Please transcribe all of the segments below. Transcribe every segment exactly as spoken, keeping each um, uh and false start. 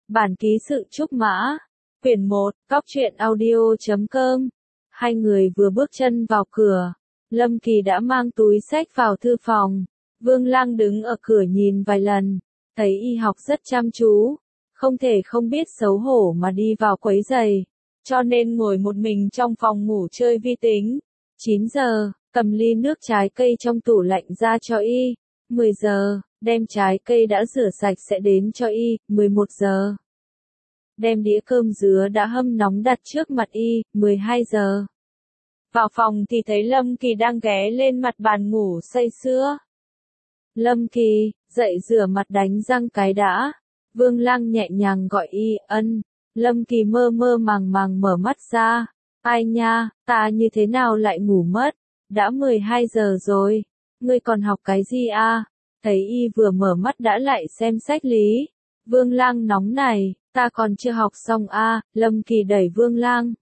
Bản ký sự Trúc Mã. Quyển một, Cóc truyện audio chấm com. Hai người vừa bước chân vào cửa. Lâm Kỳ đã mang túi sách vào thư phòng. Vương Lăng đứng ở cửa nhìn vài lần. Thấy y học rất chăm chú. Không thể không biết xấu hổ mà đi vào quấy giày. Cho nên ngồi một mình trong phòng ngủ chơi vi tính. chín giờ, cầm ly nước trái cây trong tủ lạnh ra cho y. mười giờ, đem trái cây đã rửa sạch sẽ đến cho y. mười một giờ. Đem đĩa cơm dứa đã hâm nóng đặt trước mặt y. mười hai giờ. Vào phòng thì thấy Lâm Kỳ đang ghé lên mặt bàn ngủ say sưa. Lâm Kỳ, dậy rửa mặt đánh răng cái đã. Vương Lăng nhẹ nhàng gọi y, ân. Lâm Kỳ mơ mơ màng màng mở mắt ra. Ai nha, ta như thế nào lại ngủ mất? Đã mười hai giờ rồi. Ngươi còn học cái gì a? Thấy y vừa mở mắt đã lại xem sách lý. Vương Lăng nóng này, ta còn chưa học xong a. Lâm Kỳ đẩy Vương Lăng.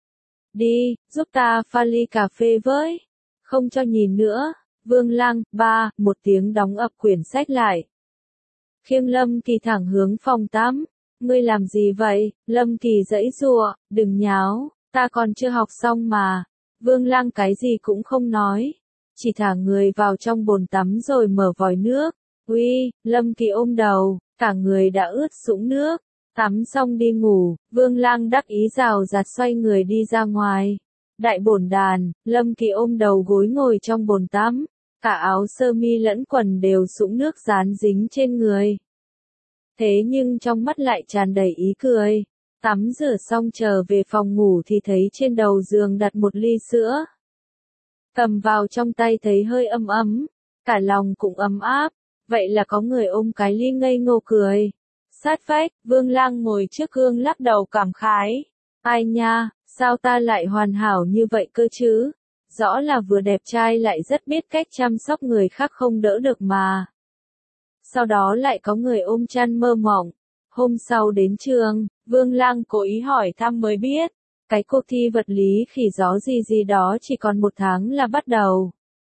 Đi, giúp ta pha ly cà phê với. Không cho nhìn nữa. Vương Lăng, ba, một tiếng đóng ập quyển sách lại. Khiêng Lâm Kỳ thẳng hướng phòng tắm. Ngươi làm gì vậy? Lâm Kỳ giãy giụa, đừng nháo, ta còn chưa học xong mà. Vương Lăng cái gì cũng không nói. Chỉ thả người vào trong bồn tắm rồi mở vòi nước. Uy, Lâm Kỳ ôm đầu, cả người đã ướt sũng nước. Tắm xong đi ngủ, Vương Lăng đắc ý rào rạt xoay người đi ra ngoài. Đại bồn đàn, Lâm Kỳ ôm đầu gối ngồi trong bồn tắm. Cả áo sơ mi lẫn quần đều sũng nước dán dính trên người. Thế nhưng trong mắt lại tràn đầy ý cười. Tắm rửa xong trở về phòng ngủ thì thấy trên đầu giường đặt một ly sữa. Cầm vào trong tay thấy hơi ấm ấm. Cả lòng cũng ấm áp. Vậy là có người ôm cái ly ngây ngô cười. Sát vách, Vương Lăng ngồi trước gương lắc đầu cảm khái. Ai nha, sao ta lại hoàn hảo như vậy cơ chứ? Rõ là vừa đẹp trai lại rất biết cách chăm sóc người khác không đỡ được mà. Sau đó lại có người ôm chăn mơ mộng. Hôm sau đến trường, Vương Lăng cố ý hỏi thăm mới biết. Cái cuộc thi vật lý khỉ gió gì gì đó chỉ còn một tháng là bắt đầu.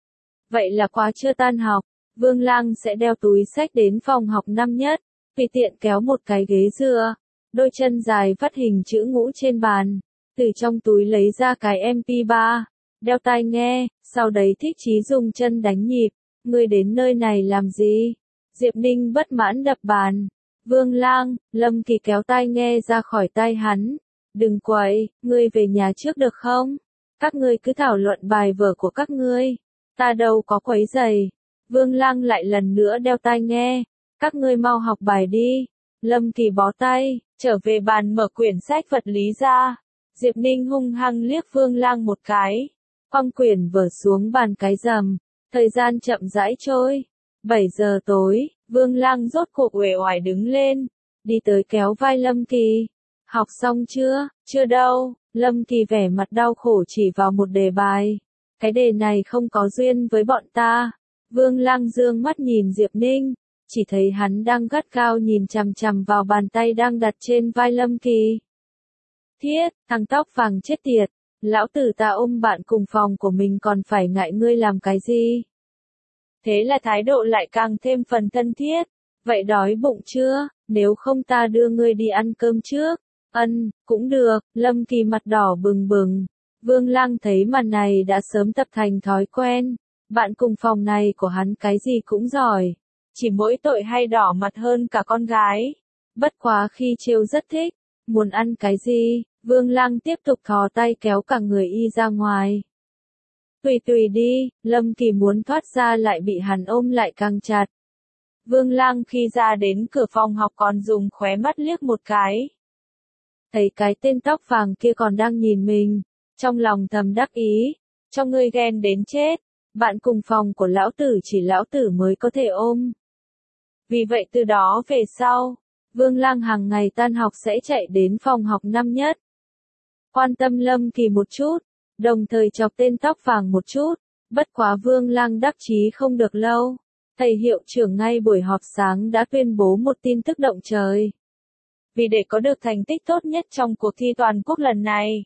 Vậy là quá chưa tan học, Vương Lăng sẽ đeo túi sách đến phòng học năm nhất. Tùy tiện kéo một cái ghế dựa. Đôi chân dài vắt hình chữ ngũ trên bàn. Từ trong túi lấy ra cái em pê ba. Đeo tai nghe, sau đấy thích chí dùng chân đánh nhịp. Ngươi đến nơi này làm gì? Diệp Ninh bất mãn đập bàn. Vương Lang, Lâm Kỳ kéo tai nghe ra khỏi tai hắn. Đừng quậy, ngươi về nhà trước được không? Các ngươi cứ thảo luận bài vở của các ngươi. Ta đâu có quấy giày. Vương Lang lại lần nữa đeo tai nghe. Các ngươi mau học bài đi. Lâm Kỳ bó tay, trở về bàn mở quyển sách vật lý ra. Diệp Ninh hung hăng liếc Vương Lang một cái. Quăng quyển vở xuống bàn cái rầm. Thời gian chậm rãi trôi. bảy giờ tối, Vương Lăng rốt cuộc uể oải đứng lên. Đi tới kéo vai Lâm Kỳ. Học xong chưa? Chưa đâu. Lâm Kỳ vẻ mặt đau khổ chỉ vào một đề bài. Cái đề này không có duyên với bọn ta. Vương Lăng dương mắt nhìn Diệp Ninh. Chỉ thấy hắn đang gắt gao nhìn chằm chằm vào bàn tay đang đặt trên vai Lâm Kỳ. Thiết, thằng tóc vàng chết tiệt. Lão tử ta ôm bạn cùng phòng của mình còn phải ngại ngươi làm cái gì? Thế là thái độ lại càng thêm phần thân thiết. Vậy đói bụng chưa? Nếu không ta đưa ngươi đi ăn cơm trước. Ân, cũng được. Lâm Kỳ mặt đỏ bừng bừng. Vương Lăng thấy màn này đã sớm tập thành thói quen. Bạn cùng phòng này của hắn cái gì cũng giỏi. Chỉ mỗi tội hay đỏ mặt hơn cả con gái. Bất quá khi trêu rất thích. Muốn ăn cái gì? Vương Lăng tiếp tục thò tay kéo cả người y ra ngoài. Tùy tùy đi, Lâm Kỳ muốn thoát ra lại bị hắn ôm lại càng chặt. Vương Lăng khi ra đến cửa phòng học còn dùng khóe mắt liếc một cái. Thấy cái tên tóc vàng kia còn đang nhìn mình, trong lòng thầm đắc ý, cho ngươi ghen đến chết, bạn cùng phòng của lão tử chỉ lão tử mới có thể ôm. Vì vậy từ đó về sau, Vương Lăng hàng ngày tan học sẽ chạy đến phòng học năm nhất. Quan tâm Lâm Kỳ một chút. Đồng thời chọc tên tóc vàng một chút, bất quá Vương Lăng đắc chí không được lâu. Thầy hiệu trưởng ngay buổi họp sáng đã tuyên bố một tin tức động trời. Vì để có được thành tích tốt nhất trong cuộc thi toàn quốc lần này,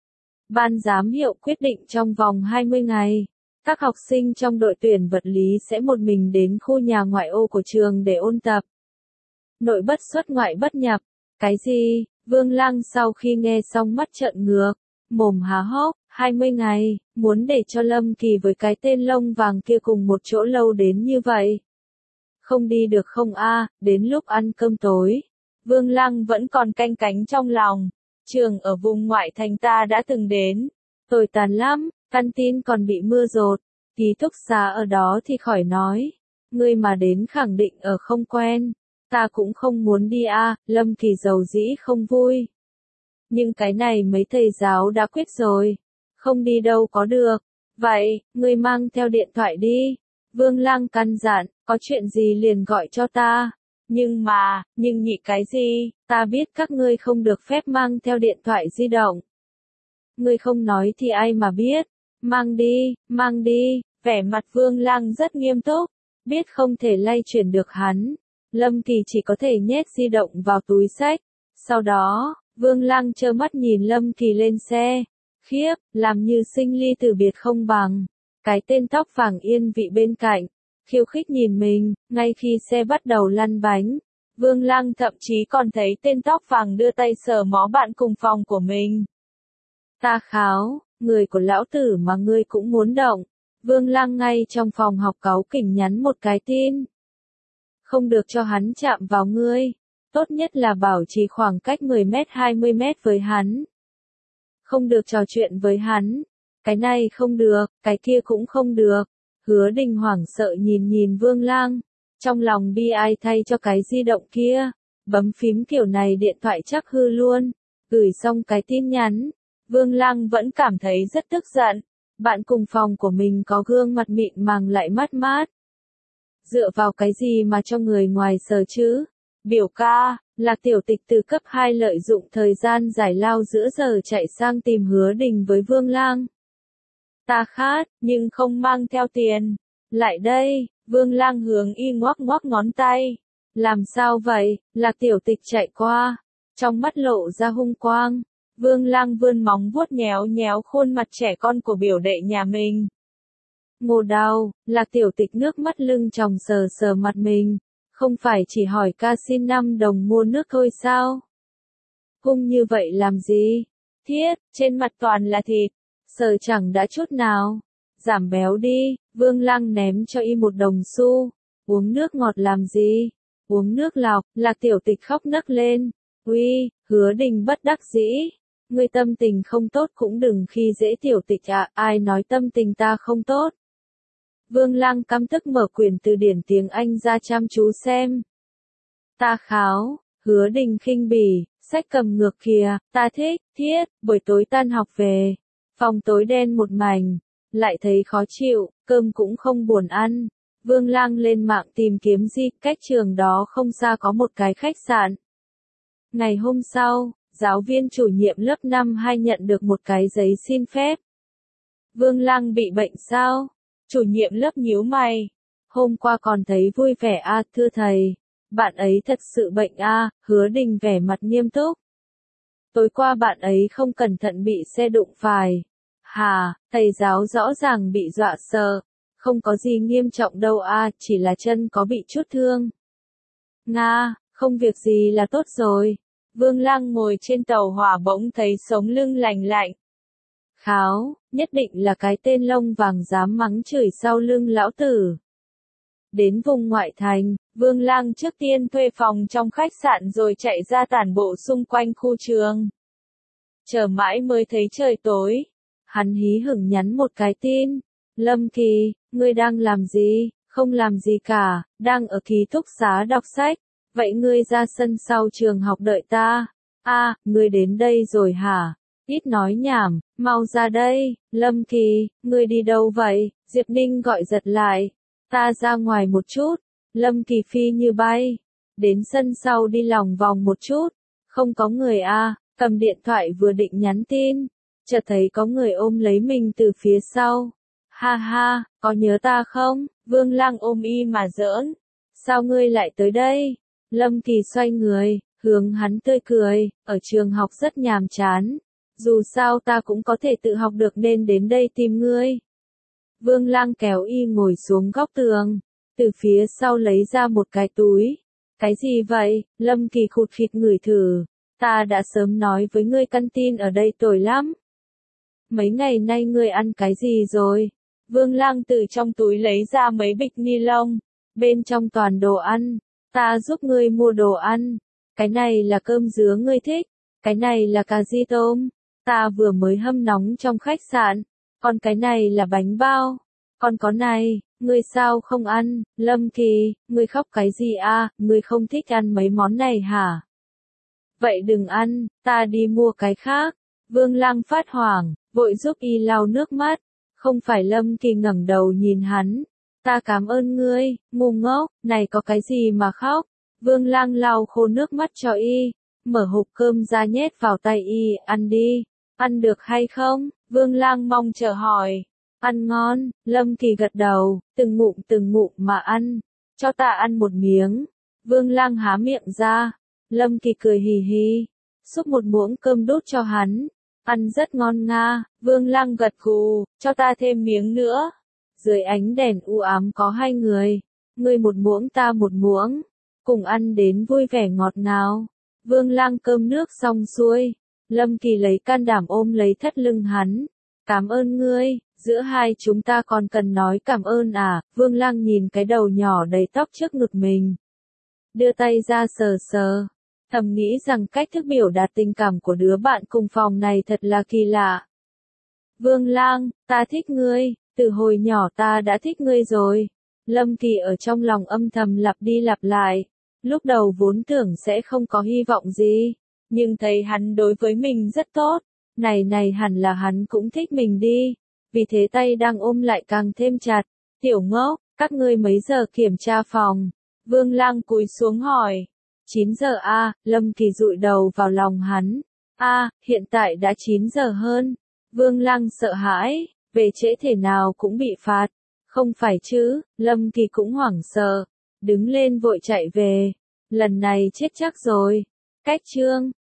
ban giám hiệu quyết định trong vòng hai mươi ngày, các học sinh trong đội tuyển vật lý sẽ một mình đến khu nhà ngoại ô của trường để ôn tập. Nội bất xuất ngoại bất nhập, Cái gì? Vương Lăng sau khi nghe xong mắt trợn ngược, mồm há hốc, hai mươi ngày, muốn để cho Lâm Kỳ với cái tên lông vàng kia cùng một chỗ lâu đến như vậy. Không đi được không a? Đến lúc ăn cơm tối, Vương Lăng vẫn còn canh cánh trong lòng. Trường ở vùng ngoại thành ta đã từng đến, tồi tàn lắm, căn tin còn bị mưa dột, ký túc xá ở đó thì khỏi nói. Ngươi mà đến khẳng định ở không quen, ta cũng không muốn đi a. Lâm Kỳ dầu dĩ không vui. Nhưng cái này mấy thầy giáo đã quyết rồi, không đi đâu có được. Vậy, ngươi mang theo điện thoại đi. Vương Lăng căn dặn, có chuyện gì liền gọi cho ta. Nhưng mà, nhưng nhị cái gì, ta biết các ngươi không được phép mang theo điện thoại di động. Ngươi không nói thì ai mà biết. Mang đi, mang đi. Vẻ mặt Vương Lăng rất nghiêm túc, biết không thể lay chuyển được hắn. Lâm Kỳ chỉ có thể nhét di động vào túi xách. Sau đó, Vương Lăng trơ mắt nhìn Lâm Kỳ lên xe. Khiếp, làm như sinh ly từ biệt không bằng. Cái tên tóc vàng yên vị bên cạnh, khiêu khích nhìn mình, ngay khi xe bắt đầu lăn bánh. Vương Lăng thậm chí còn thấy tên tóc vàng đưa tay sờ mó bạn cùng phòng của mình. Ta kháo, người của lão tử mà ngươi cũng muốn động. Vương Lăng ngay trong phòng học cáu kỉnh nhắn một cái tin. Không được cho hắn chạm vào ngươi. Tốt nhất là bảo trì khoảng cách mười mét hai mươi mét với hắn. Không được trò chuyện với hắn. Cái này không được, cái kia cũng không được. Hứa Đình hoảng sợ nhìn nhìn Vương Lăng. Trong lòng bi ai thay cho cái di động kia. Bấm phím kiểu này điện thoại chắc hư luôn. Gửi xong cái tin nhắn. Vương Lăng vẫn cảm thấy rất tức giận. Bạn cùng phòng của mình có gương mặt mịn màng lại mát mát. Dựa vào cái gì mà cho người ngoài sờ chứ? Biểu ca, là tiểu tịch từ cấp hai lợi dụng thời gian giải lao giữa giờ chạy sang tìm Hứa Đình với Vương Lăng. Ta khát, nhưng không mang theo tiền. Lại đây, Vương Lăng hướng y ngoắc ngoắc ngón tay. Làm sao vậy? Là tiểu tịch chạy qua. Trong mắt lộ ra hung quang. Vương Lăng vươn móng vuốt nhéo nhéo khuôn mặt trẻ con của biểu đệ nhà mình. Ngô đau, là tiểu tịch nước mắt lưng tròng sờ sờ mặt mình. Không phải chỉ hỏi ca xin năm đồng mua nước thôi sao? Hung như vậy làm gì? Thiết, trên mặt toàn là thịt. Sờ chẳng đã chút nào. Giảm béo đi, Vương Lăng ném cho y một đồng xu. Uống nước ngọt làm gì? Uống nước lọc, là tiểu tịch khóc nấc lên. Uy, Hứa Đình bất đắc dĩ. Ngươi tâm tình không tốt cũng đừng khi dễ tiểu tịch ạ, à, ai nói tâm tình ta không tốt. Vương Lăng căm tức mở quyển từ điển tiếng Anh ra chăm chú xem. Ta kháo, Hứa Đình khinh bỉ, sách cầm ngược kìa, ta thích, thiết, buổi tối tan học về. Phòng tối đen một mảnh, lại thấy khó chịu, cơm cũng không buồn ăn. Vương Lăng lên mạng tìm kiếm gì, cách trường đó không xa có một cái khách sạn. Ngày hôm sau, giáo viên chủ nhiệm lớp năm hai nhận được một cái giấy xin phép. Vương Lăng bị bệnh sao? Chủ nhiệm lớp nhíu mày. Hôm qua còn thấy vui vẻ a, à, thưa thầy. Bạn ấy thật sự bệnh a, à, Hứa Đình vẻ mặt nghiêm túc. Tối qua bạn ấy không cẩn thận bị xe đụng phải. Hà, thầy giáo rõ ràng bị dọa sợ. Không có gì nghiêm trọng đâu a, à, chỉ là chân có bị chút thương. Nga, không việc gì là tốt rồi. Vương Lăng ngồi trên tàu hỏa bỗng thấy sống lưng lành lạnh. Kháo, nhất định là cái tên lông vàng dám mắng chửi sau lưng lão tử. Đến vùng ngoại thành, Vương Lăng trước tiên thuê phòng trong khách sạn rồi chạy ra tản bộ xung quanh khu trường. Chờ mãi mới thấy trời tối. Hắn hí hửng nhắn một cái tin. Lâm Kỳ, ngươi đang làm gì? Không làm gì cả, đang ở ký túc xá đọc sách. Vậy ngươi ra sân sau trường học đợi ta. A, à, ngươi đến đây rồi hả? Ít nói nhảm, mau ra đây. Lâm Kỳ, ngươi đi đâu vậy? Diệp Ninh gọi giật lại. Ta ra ngoài một chút. Lâm Kỳ phi như bay. Đến sân sau đi lòng vòng một chút. Không có người a, à, cầm điện thoại vừa định nhắn tin. Chợt thấy có người ôm lấy mình từ phía sau. Ha ha, có nhớ ta không? Vương Lăng ôm y mà giỡn. Sao ngươi lại tới đây? Lâm Kỳ xoay người, hướng hắn tươi cười, ở trường học rất nhàm chán. Dù sao ta cũng có thể tự học được nên đến đây tìm ngươi. Vương Lăng kéo y ngồi xuống góc tường, từ phía sau lấy ra một cái túi. Cái gì vậy? Lâm Kỳ khụt khịt ngửi thử. Ta đã sớm nói với ngươi căn tin ở đây tồi lắm. Mấy ngày nay ngươi ăn cái gì rồi? Vương Lăng từ trong túi lấy ra mấy bịch ni lông. Bên trong toàn đồ ăn. Ta giúp ngươi mua đồ ăn. Cái này là cơm dứa ngươi thích. Cái này là cà ri tôm. Ta vừa mới hâm nóng trong khách sạn. Còn cái này là bánh bao. Còn có này, ngươi sao không ăn? Lâm Kỳ, ngươi khóc cái gì a? Ngươi không thích ăn mấy món này hả? Vậy đừng ăn, ta đi mua cái khác. Vương Lăng phát hoảng, vội giúp y lau nước mắt. Không phải Lâm Kỳ ngẩng đầu nhìn hắn. Ta cảm ơn ngươi, ngu ngốc, này có cái gì mà khóc? Vương Lăng lau khô nước mắt cho y, mở hộp cơm ra nhét vào tay y, ăn đi. Ăn được hay không? Vương Lăng mong chờ hỏi. Ăn ngon, Lâm Kỳ gật đầu, từng ngụm từng ngụm mà ăn. Cho ta ăn một miếng. Vương Lăng há miệng ra. Lâm Kỳ cười hì hì, xúc một muỗng cơm đút cho hắn. Ăn rất ngon nga. Vương Lăng gật gù, cho ta thêm miếng nữa. Dưới ánh đèn u ám có hai người. Ngươi một muỗng ta một muỗng. Cùng ăn đến vui vẻ ngọt ngào. Vương Lăng cơm nước xong xuôi. Lâm Kỳ lấy can đảm ôm lấy thắt lưng hắn. Cảm ơn ngươi, giữa hai chúng ta còn cần nói cảm ơn à? Vương Lăng nhìn cái đầu nhỏ đầy tóc trước ngực mình. Đưa tay ra sờ sờ. Thầm nghĩ rằng cách thức biểu đạt tình cảm của đứa bạn cùng phòng này thật là kỳ lạ. Vương Lang, ta thích ngươi, từ hồi nhỏ ta đã thích ngươi rồi. Lâm Kỳ ở trong lòng âm thầm lặp đi lặp lại. Lúc đầu vốn tưởng sẽ không có hy vọng gì, nhưng thấy hắn đối với mình rất tốt. Này này hẳn là hắn cũng thích mình đi. Vì thế tay đang ôm lại càng thêm chặt. Tiểu ngốc, các ngươi mấy giờ kiểm tra phòng? Vương Lang cúi xuống hỏi. chín giờ a, Lâm Kỳ dụi đầu vào lòng hắn. A, hiện tại đã chín giờ hơn. Vương Lăng sợ hãi, về trễ thể nào cũng bị phạt. Không phải chứ, Lâm Kỳ cũng hoảng sợ. Đứng lên vội chạy về. Lần này chết chắc rồi. Cách chương